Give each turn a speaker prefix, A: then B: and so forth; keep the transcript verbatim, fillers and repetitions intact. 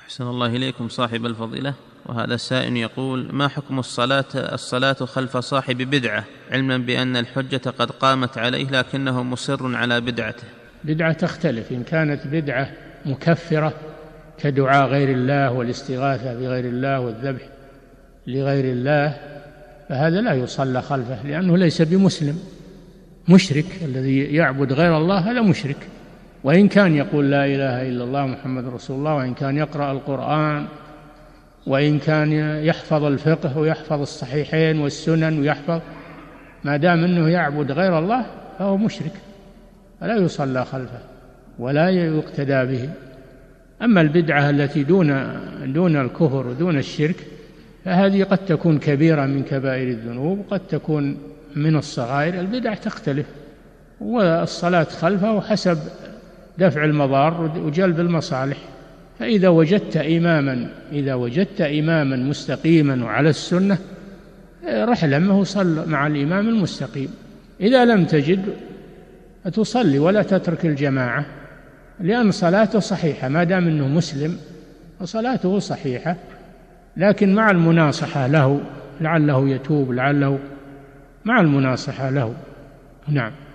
A: أحسن الله إليكم صاحب الفضيلة. وهذا السائل يقول: ما حكم الصلاة الصلاة خلف صاحب بدعة علما بأن الحجة قد قامت عليه لكنه مصر على بدعته؟
B: بدعة تختلف، إن كانت بدعة مكفرة كدعاء غير الله والاستغاثة بغير الله والذبح لغير الله فهذا لا يصلى خلفه، لأنه ليس بمسلم، مشرك. الذي يعبد غير الله هذا مشرك، وإن كان يقول لا إله إلا الله محمد رسول الله، وإن كان يقرأ القرآن، وإن كان يحفظ الفقه ويحفظ الصحيحين والسنن ويحفظ، ما دام أنه يعبد غير الله فهو مشرك، فلا يصلى خلفه ولا يقتدى به. أما البدعة التي دون دون الكفر ودون الشرك فهذه قد تكون كبيرة من كبائر الذنوب، وقد تكون من الصغائر. البدع تختلف، والصلاة خلفه حسب دفع المضار وجلب المصالح. فإذا وجدت إماما إذا وجدت إماما مستقيما وعلى السنة رحلمه صل مع الإمام المستقيم. إذا لم تجد تصلي ولا تترك الجماعة، لأن صلاته صحيحة ما دام أنه مسلم، وصلاته صحيحة، لكن مع المناصحة له، لعله يتوب، لعله مع المناصحة له. نعم.